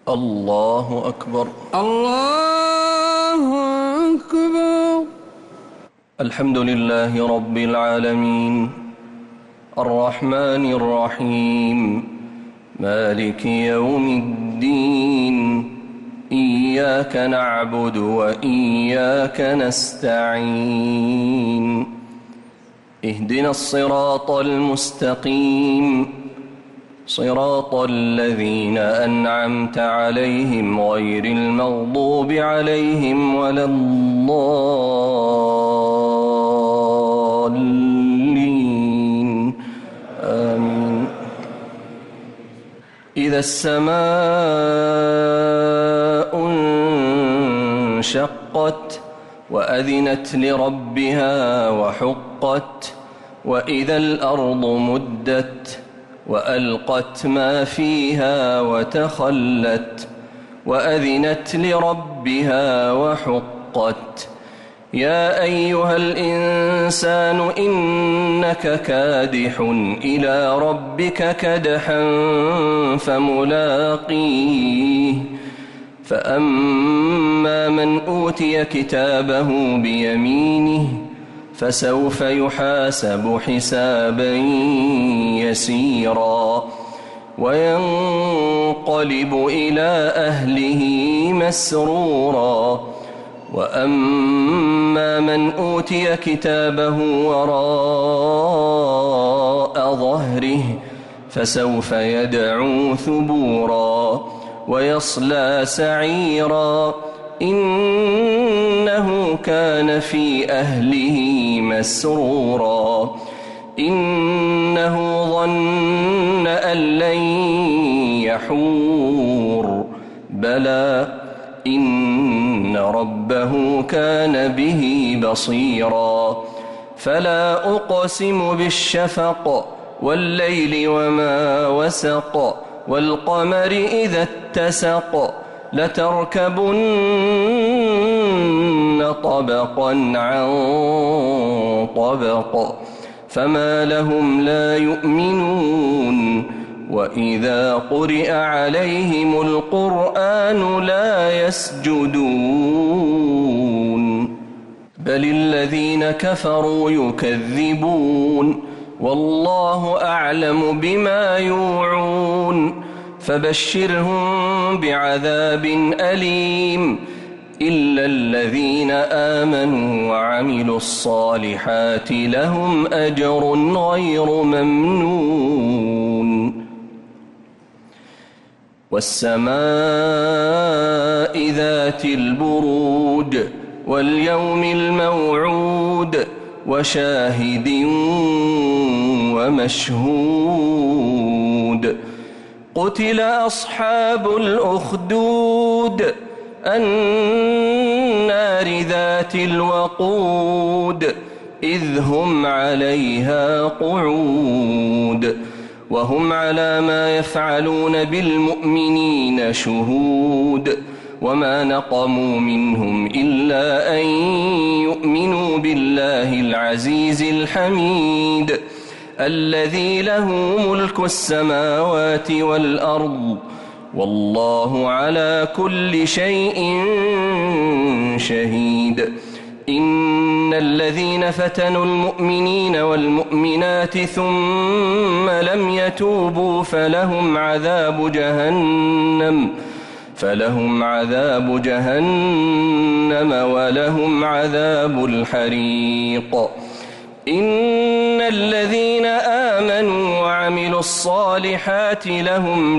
الله أكبر. الله أكبر. الحمد لله رب العالمين الرحمن الرحيم مالك يوم الدين إياك نعبد وإياك نستعين اهدنا الصراط المستقيم صراط الذين أنعمت عليهم غير المغضوب عليهم ولا الضالين آمين. إذا السماء انشقت وأذنت لربها وحقت وإذا الأرض مدت وألقت ما فيها وتخلت وأذنت لربها وحقت. يا أيها الإنسان إنك كادح إلى ربك كدحا فملاقيه فأما من أوتي كتابه بيمينه فسوف يحاسب حسابا يسيرا وينقلب إلى أهله مسرورا. وأما من أوتي كتابه وراء ظهره فسوف يدعو ثبورا ويصلى سعيرا إنه كان في أهله مسرورا إنه ظن أن لن يحور بلى إن ربه كان به بصيرا. فلا أقسم بالشفق والليل وما وسق والقمر إذا اتسق لتركبن طبقا عن طبق فما لهم لا يؤمنون وإذا قرئ عليهم القرآن لا يسجدون بل الذين كفروا يكذبون والله أعلم بما يوعون فبشرهم بعذاب أليم إلا الذين آمنوا وعملوا الصالحات لهم أجر غير ممنون. والسماء ذات البروج واليوم الموعود وشاهد ومشهود. قتل أصحاب الأخدود النار ذات الوقود إذ هم عليها قعود وهم على ما يفعلون بالمؤمنين شهود وما نقموا منهم إلا أن يؤمنوا بالله العزيز الحميد الذي له ملك السماوات والأرض والله على كل شيء شهيد. إن الذين فتنوا المؤمنين والمؤمنات ثم لم يتوبوا فلهم عذاب جهنم ولهم عذاب الحريق. إن الذين آمنوا وعملوا الصالحات لهم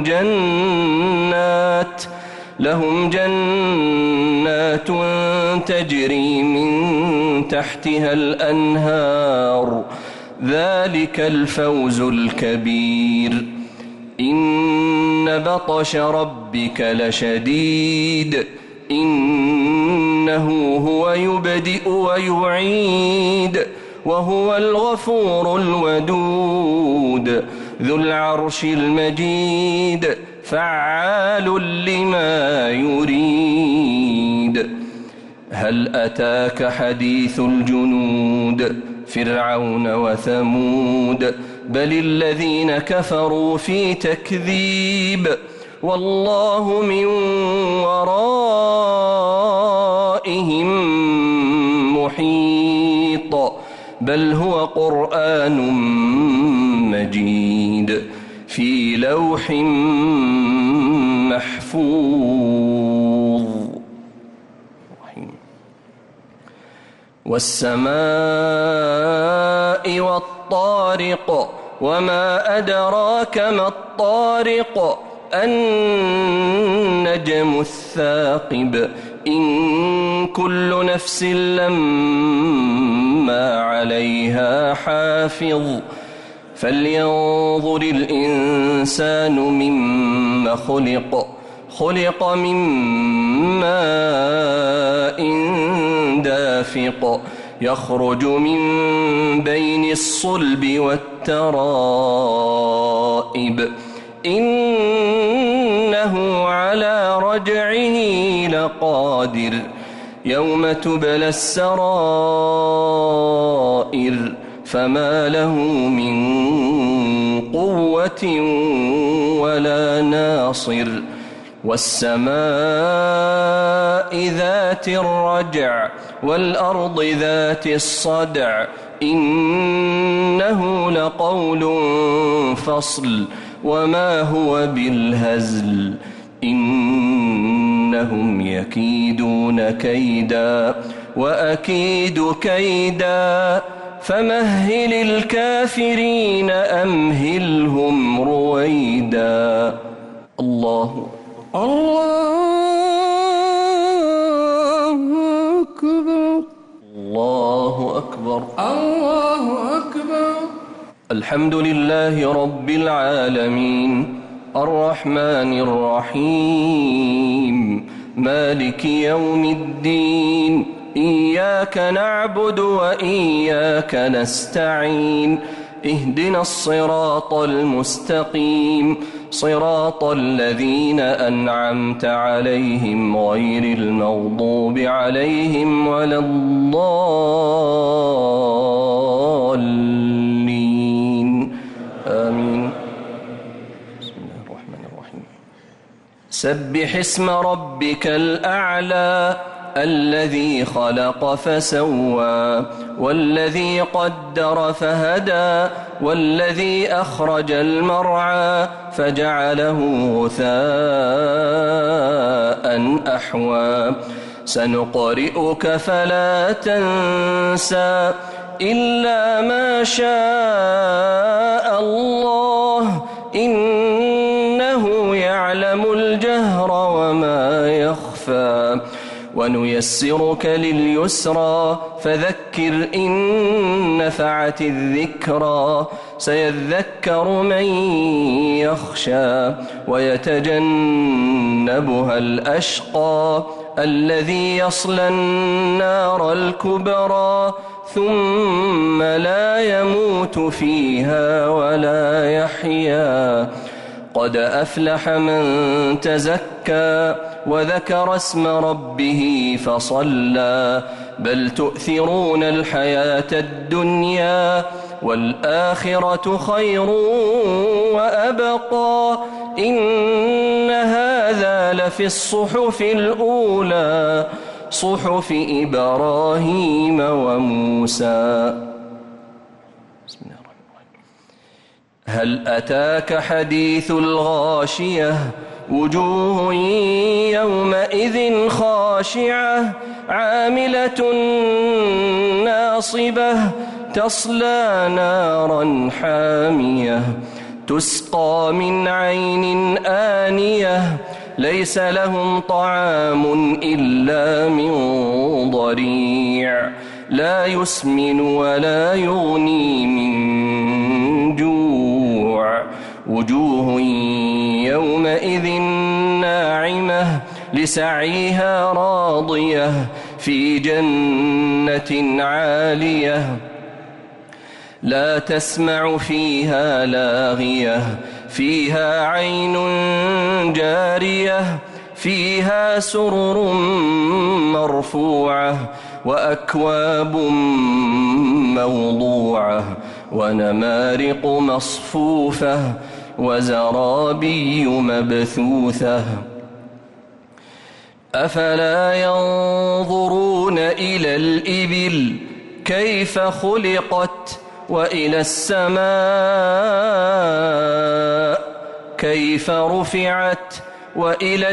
جنات تجري من تحتها الأنهار ذلك الفوز الكبير. إن بطش ربك لشديد إنه هو يبدئ ويعيد وهو الغفور الودود ذو العرش المجيد فعال لما يريد. هل أتاك حديث الجنود فرعون وثمود بل الذين كفروا في تكذيب والله من ورائهم محيط بل هو قرآن مجيد في لوح محفوظ. والسماء والطارق وما أدراك ما الطارق النجم الثاقب إن كل نفس لما عليها حافظ فلينظر الإنسان مما خلق من ماء دافق يخرج من بين الصلب والترائب إنه على رجعه لقادر يوم تبلى السرائر فما له من قوة ولا ناصر. والسماء ذات الرجع والأرض ذات الصدع إنه لقول فصل وما هو بالهزل إنهم يكيدون كيدا وأكيد كيدا فمهل الكافرين أمهلهم رويدا. الله أكبر الله أكبر الله أكبر. الحمد لله رب العالمين الرحمن الرحيم مالك يوم الدين إياك نعبد وإياك نستعين اهدنا الصراط المستقيم صراط الذين أنعمت عليهم غير المغضوب عليهم ولا الضالين آمين. بسم الله الرحمن الرحيم. سبح اسم ربك الأعلى الذي خلق فسوى والذي قدر فهدى والذي أخرج المرعى فجعله غثاء أحوى سنقرئك فلا تنسى إلا ما شاء الله إنه يعلم الجهر وما يخفى ونيسرك لليسرى فذكر إن نفعت الذكرى سيذكر من يخشى ويتجنبها الأشقى الذي يصلى النار الكبرى ثم لا يموت فيها ولا يحيا قد أفلح من تزكى وذكر اسم ربه فصلى بل تؤثرون الحياة الدنيا والآخرة خير وأبقى إن هذا لفي الصحف الأولى صحف إبراهيم وموسى. بسم الله الرحمن الرحيم. هل أتاك حديث الغاشية وجوه يومئذ خاشعة عاملة ناصبة تصلى نارا حامية تسقى من عين آنية ليس لهم طعام إلا من ضريع لا يسمن ولا يغني من جوع وجوه يومئذ ناعمة لسعيها راضية في جنة عالية لا تسمع فيها لاغية فيها عين جارية فيها سرر مرفوعة وأكواب موضوعة ونمارق مصفوفة وزرابي مبثوثة أفلا ينظرون إلى الإبل كيف خلقت وإلى السماء كيف رفعت وإلى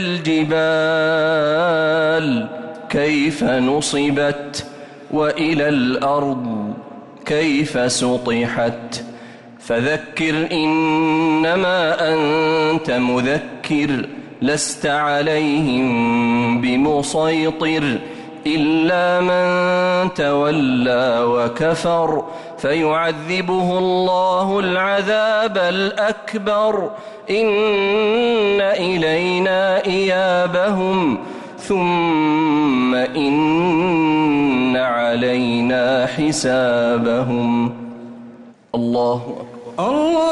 الجبال كيف نصبت وإلى الأرض كيف سطحت فذكر إنما أنت مذكر لست عليهم بمسيطر إلا من تولى وكفر فيعذبه الله العذاب الأكبر إن إلينا إيابهم ثم إن علينا حسابهم. الله أكبر.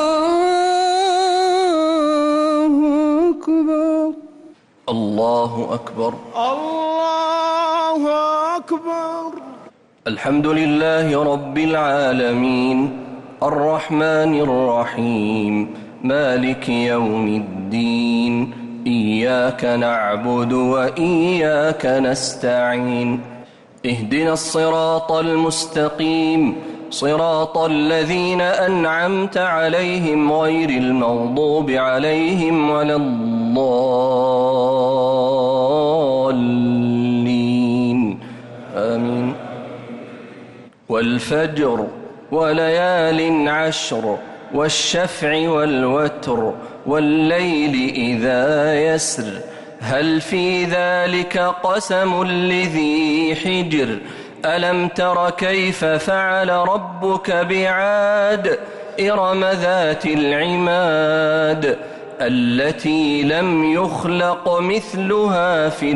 الله أكبر. الله أكبر. الله أكبر. الحمد لله رب العالمين الرحمن الرحيم مالك يوم الدين إياك نعبد وإياك نستعين اهدنا الصراط المستقيم صراط الذين أنعمت عليهم غير المغضوب عليهم ولا الضالين آمين. والفجر وليال عشر والشفع والوتر والليل إذا يسر هل في ذلك قسم لذي حجر ألم تر كيف فعل ربك بعاد إرم ذات العماد التي لم يخلق مثلها في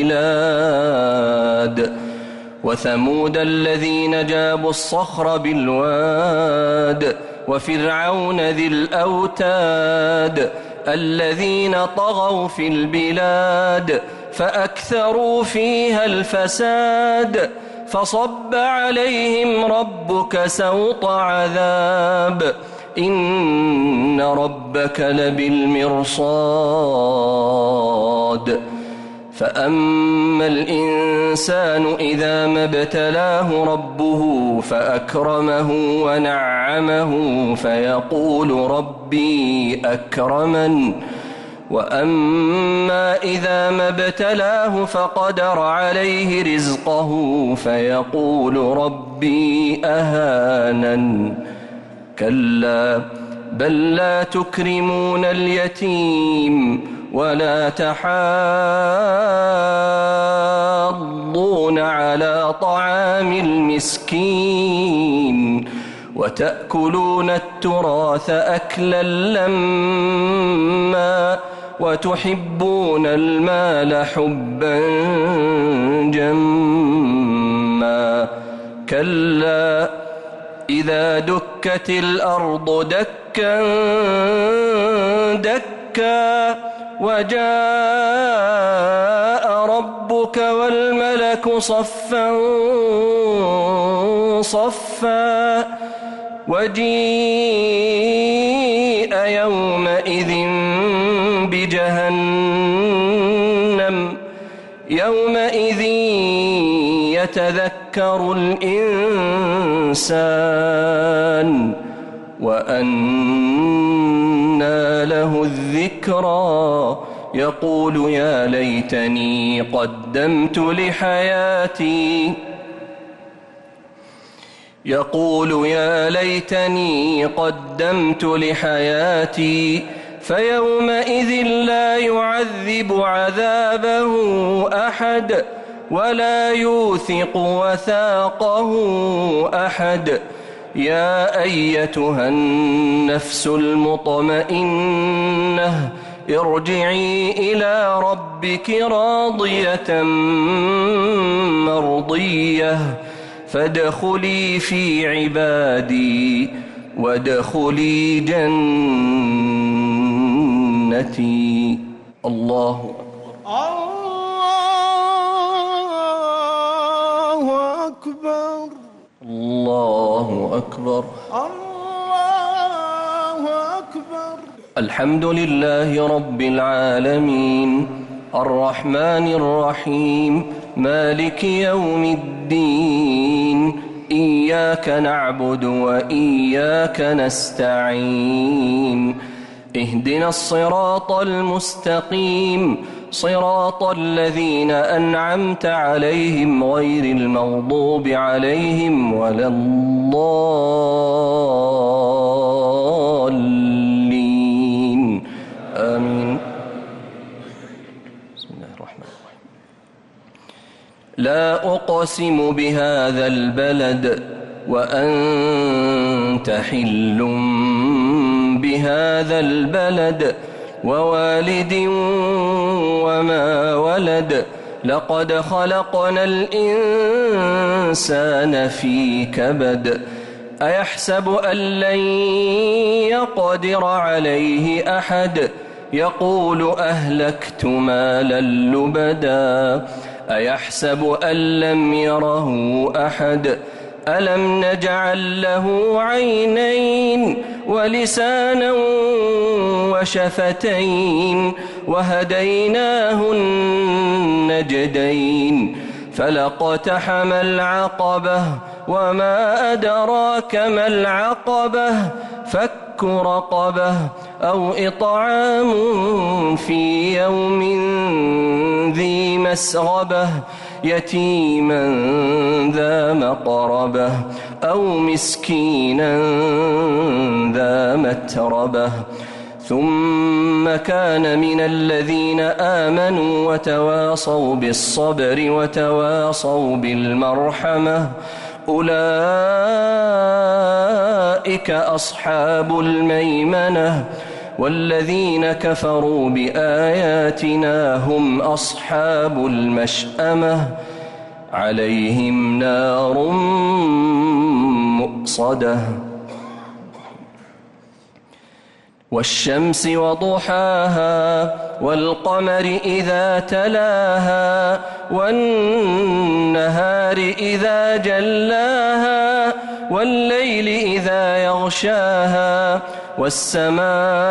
البلاد وثمود الذين جابوا الصخر بالواد وفرعون ذي الأوتاد الذين طغوا في البلاد فأكثروا فيها الفساد فصب عليهم ربك سوط عذاب إن ربك لبالمرصاد فأما الإنسان إذا ما ابتلاه ربه فأكرمه ونعمه فيقول ربي أكرمن وأما إذا ما ابتلاه فقدر عليه رزقه فيقول ربي أهانن كلا بل لا تكرمون اليتيم ولا تحاضون على طعام المسكين وتأكلون التراث أكلا لما وتحبون المال حبا جما كلا إذا دكت الأرض دكا دكا وجاء ربك والملك صفا صفا وجيء يومئذ بجهنم يومئذ يتذكر الإنسان وأنى له الذكرى يقول يا ليتني قدمت لحياتي يقول يا ليتني قدمت لحياتي فيومئذ لا يعذب عذابه أحد ولا يوثق وثاقه أحد يا أيتها النفس المطمئنة ارجعي إلى ربك راضية مرضية فادخلي في عبادي وادخلي جنتي. الله أكبر. الله أكبر. الله أكبر. الحمد لله رب العالمين الرحمن الرحيم مالك يوم الدين إياك نعبد وإياك نستعين اهدنا الصراط المستقيم صراط الذين أنعمت عليهم غير المغضوب عليهم ولا الضالين آمين. بسم الله الرحمن الرحيم. لا أقسم بهذا البلد وأنت حل بهذا البلد ووالد وما ولد لقد خلقنا الإنسان في كبد أيحسب أن لن يقدر عليه أحد يقول أهلكت مالا لبدا أيحسب أن لم يره أحد ألم نجعل له عينين ولسانا وشفتين وهديناه النجدين فلاقتحم العقبة وما أدراك ما العقبة فك رقبة أو إطعام في يوم ذي مسغبة يتيما ذا مقربة أو مسكينا ذا متربة ثم كان من الذين آمنوا وتواصوا بالصبر وتواصوا بالمرحمة أولئك أصحاب الميمنة والذين كفروا بآياتنا هم أصحاب المشأمة عليهم نار مؤصدة والشمس وضحاها والقمر إذا تلاها والنهار إذا جلاها والليل إذا يغشاها والسماء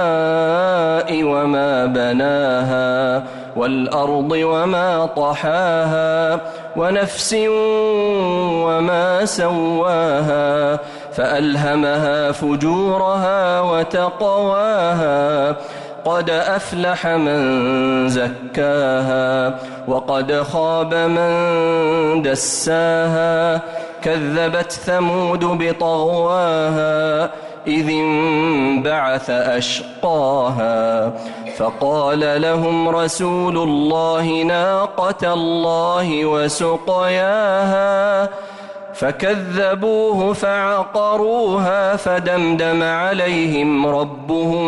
وما بناها والأرض وما طحاها ونفس وما سواها فألهمها فجورها وتقواها قد أفلح من زكاها وقد خاب من دساها كذبت ثمود بطغواها إذ انبعث أشقاها فقال لهم رسول الله ناقة الله وسقياها فكذبوه فعقروها فدمدم عليهم ربهم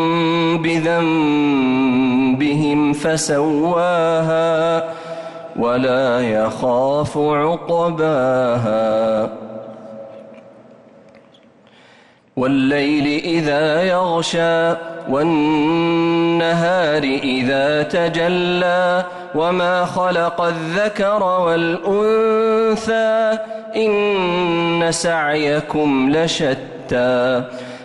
بذنبهم فسواها ولا يخاف عقباها والليل إذا يغشى والنهار إذا تجلى وما خلق الذكر والأنثى إن سعيكم لشتى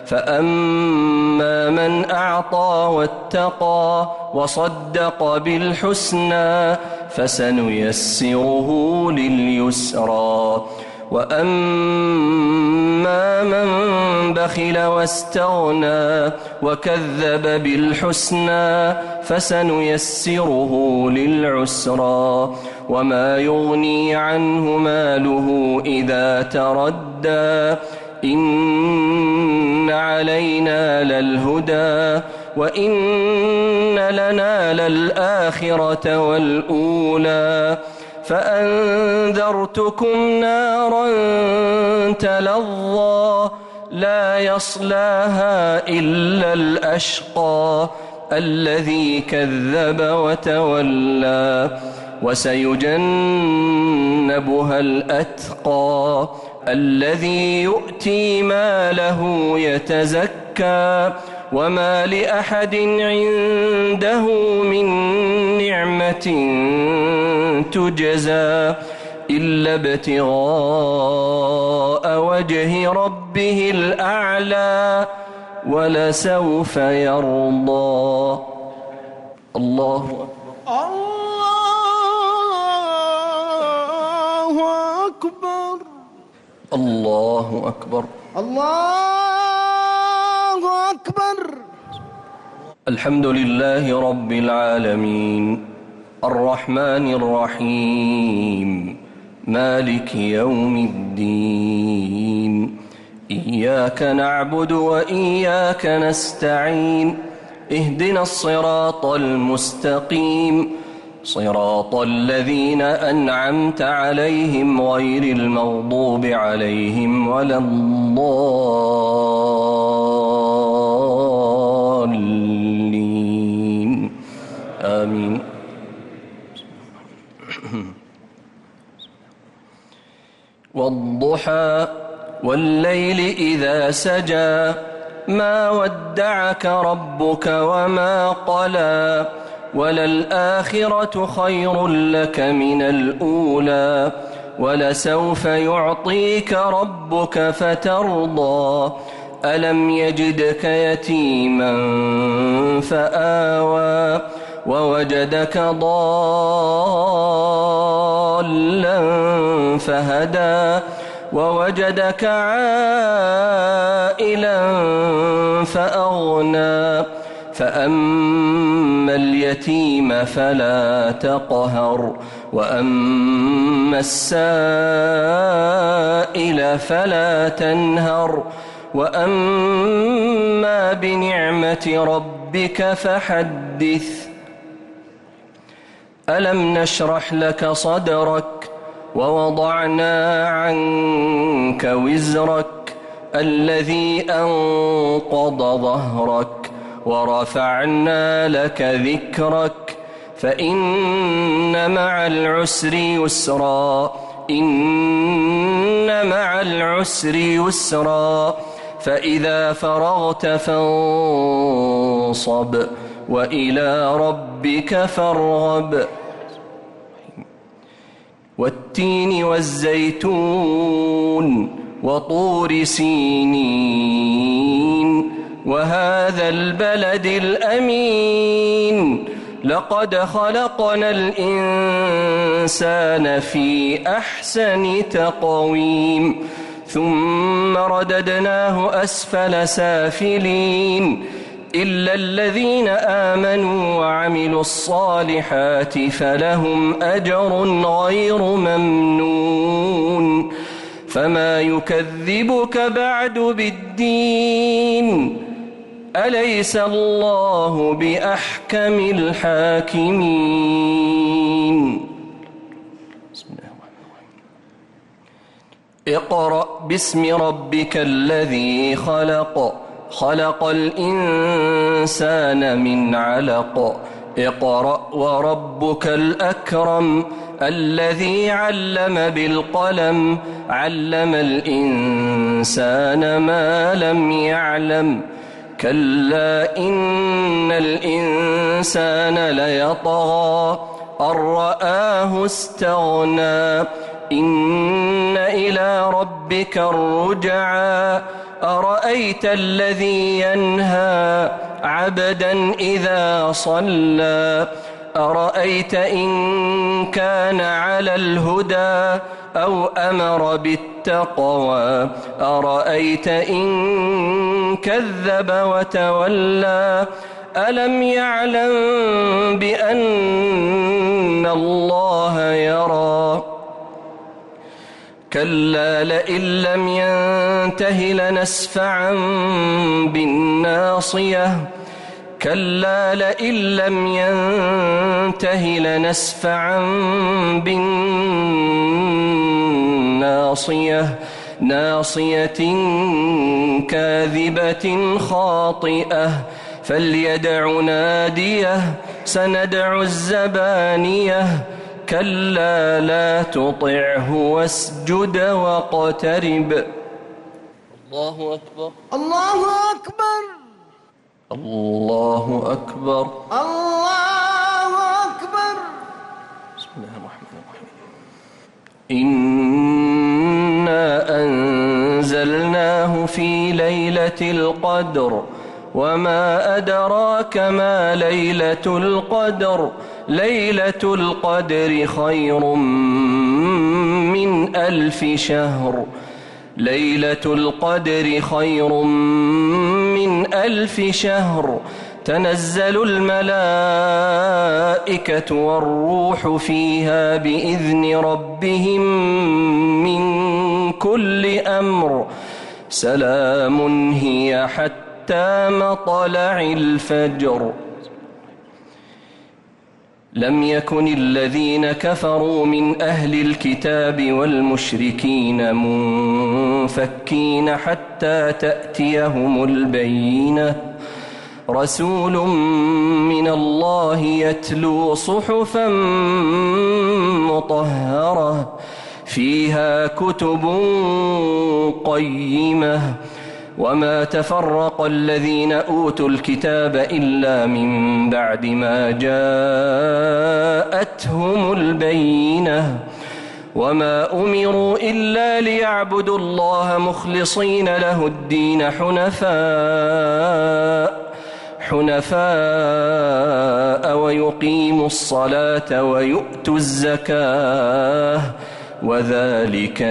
فأما من أعطى واتقى وصدق بالحسنى فسنيسره لليسرى وأما من بخل واستغنى وكذب بالحسنى فسنيسره للعسرى وما يغني عنه ماله إذا تردى إن علينا للهدى وإن لنا للآخرة والأولى فأنذرتكم نارا تلظى لا يصلاها إلا الأشقى الذي كذب وتولى وسيجنبها الأتقى الذي يؤتي ماله يتزكى وما لأحد عنده من نعمة تجزى إلا ابتغاء وجه ربه الأعلى ولسوف يرضى. الله أكبر. الله أكبر. الله أكبر. الله أكبر. الحمد لله رب العالمين الرحمن الرحيم مالك يوم الدين إياك نعبد وإياك نستعين اهدنا الصراط المستقيم صراط الذين أنعمت عليهم غير المغضوب عليهم ولا الضالين آمين. والضحى والليل إذا سجى ما ودعك ربك وما قلى وللآخرة خير لك من الأولى ولسوف يعطيك ربك فترضى ألم يجدك يتيما فآوى ووجدك ضالا فهدى ووجدك عائلا فأغنى فأما اليتيم فلا تقهر وأما السائل فلا تنهر وأما بنعمة ربك فحدث. ألم نشرح لك صدرك ووضعنا عنك وزرك الذي أنقض ظهرك ورفعنا لك ذكرك فإن مع العسر يسرا إن مع العسر يسرا فإذا فرغت فانصب وإلى ربك فارغب. والتين والزيتون وطور سينين وهذا البلد الأمين لقد خلقنا الإنسان في أحسن تقويم ثم رددناه أسفل سافلين إلا الذين آمنوا وعملوا الصالحات فلهم أجر غير ممنون فما يكذبك بعد بالدين أليس الله بأحكم الحاكمين. بسم الله الرحمن الرحيم. اقرأ باسم ربك الذي خلق خلق الإنسان من علق اقرأ وربك الأكرم الذي علم بالقلم علم الإنسان ما لم يعلم كلا إن الإنسان ليطغى أن رآه استغنى إن إلى ربك الرجعى أرأيت الذي ينهى عبدا إذا صلى أرأيت إن كان على الهدى أو أمر بالتقوى أرأيت إن كذب وتولى ألم يعلم بأن الله يرى كلا لئن لم ينته لنسفعا بالناصية كلا لئن لم ينته لنسفعا بالناصية ناصية كاذبة خاطئة فليدع ناديه سندع الزبانية كلا لا تطعه واسجد واقترب. الله أكبر. الله أكبر. الله أكبر. الله أكبر. بسم الله الرحمن الرحيم. إنا أنزلناه في ليلة القدر وما أدراك ما ليلة القدر ليلة القدر خير من 1000 شهر ليلة القدر خير من 1000 شهر تنزل الملائكة والروح فيها بإذن ربهم من كل أمر سلام هي حتى مطلع الفجر. لم يكن الذين كفروا من أهل الكتاب والمشركين منفكين حتى تأتيهم البينة رسول من الله يتلو صحفا مطهرة فيها كتب قيمة وما تفرق الذين أوتوا الكتاب إلا من بعد ما جاءتهم البينة وما أمروا إلا ليعبدوا الله مخلصين له الدين حنفاء ويقيموا الصلاة ويؤتوا الزكاة وذلك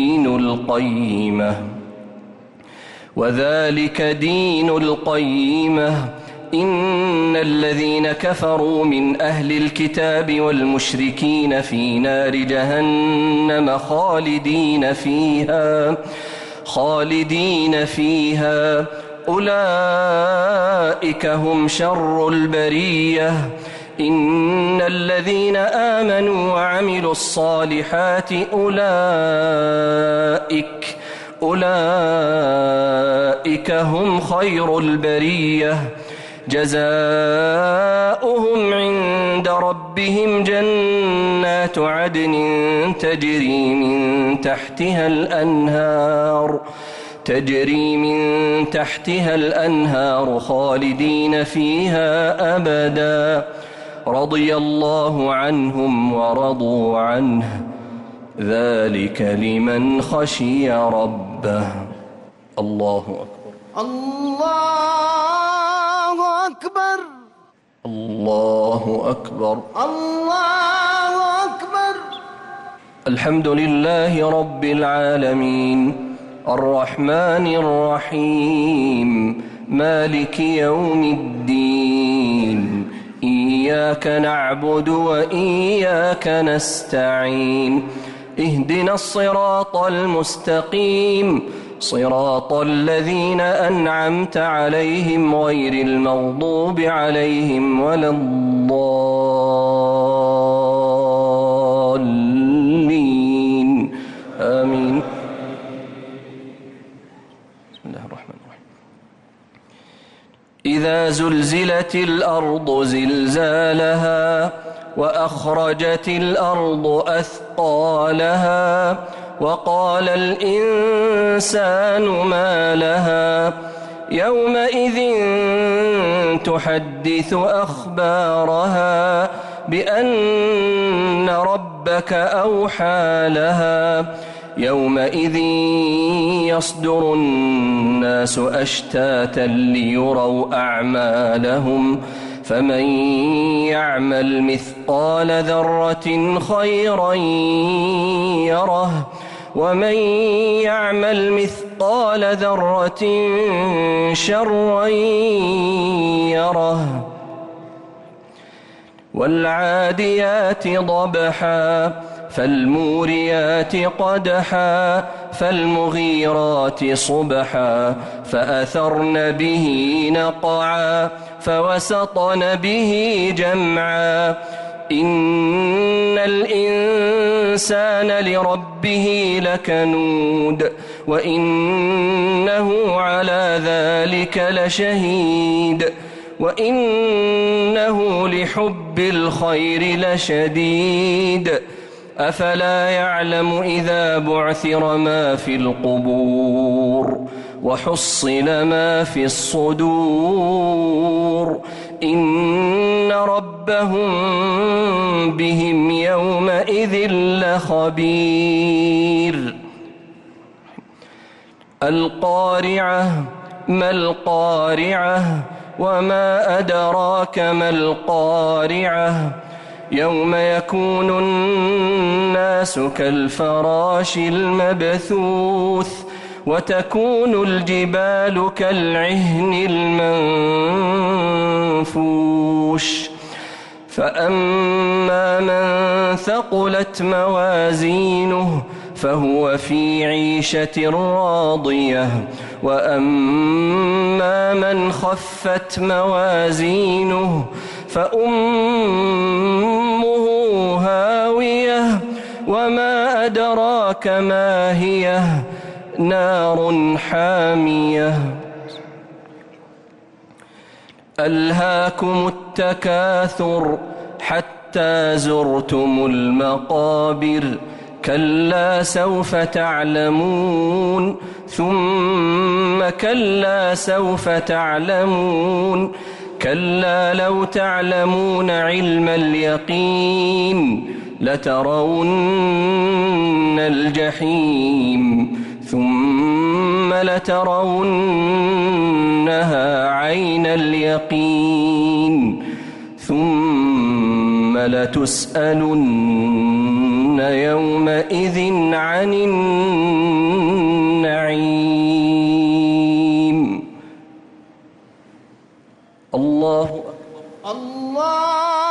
دين القيمة إن الذين كفروا من أهل الكتاب والمشركين في نار جهنم خالدين فيها أولئك هم شر البرية إن الذين آمنوا وعملوا الصالحات أولئك هم خير البرية جزاؤهم عند ربهم جنات عدن تجري من تحتها الأنهار خالدين فيها أبدا رضي الله عنهم ورضوا عنه ذلك لمن خشي ربه. الله أكبر الله أكبر الله أكبر الله أكبر. الحمد لله رب العالمين الرحمن الرحيم مالك يوم الدين إياك نعبد وإياك نستعين اهدنا الصراط المستقيم صراط الذين أنعمت عليهم غير المغضوب عليهم ولا الضالين آمين. بسم الله الرحمن الرحيم. إذا زلزلت الأرض زلزالها وأخرجت الأرض أثقالها وقال الإنسان ما لها يومئذ تحدث أخبارها بأن ربك أوحى لها يومئذ يصدر الناس أشتاتا ليروا أعمالهم فمن يعمل مثقال ذرة خيرا يره ومن يعمل مثقال ذرة شرا يره والعاديات ضبحا فالموريات قدحا فالمغيرات صبحا فأثرن به نقعا فوسطن به جمعا إن الإنسان لربه لكنود وإنه على ذلك لشهيد وإنه لحب الخير لشديد أفلا يعلم إذا بعثر ما في القبور وحصل ما في الصدور إن ربهم بهم يومئذ لخبير. القارعة ما القارعة وما أدراك ما القارعة يوم يكون الناس كالفراش المبثوث وتكون الجبال كالعهن المنفوش فأما من ثقلت موازينه فهو في عيشة راضية وأما من خفت موازينه فأمه هاوية وما أدراك ما هي نار حامية ألهاكم التكاثر حتى زرتم المقابر كلا سوف تعلمون ثم كلا سوف تعلمون كلا لو تعلمون علم اليقين لترون الجحيم ثم لترونها عين اليقين ثم لتسألن يومئذ عن النعيم الله الله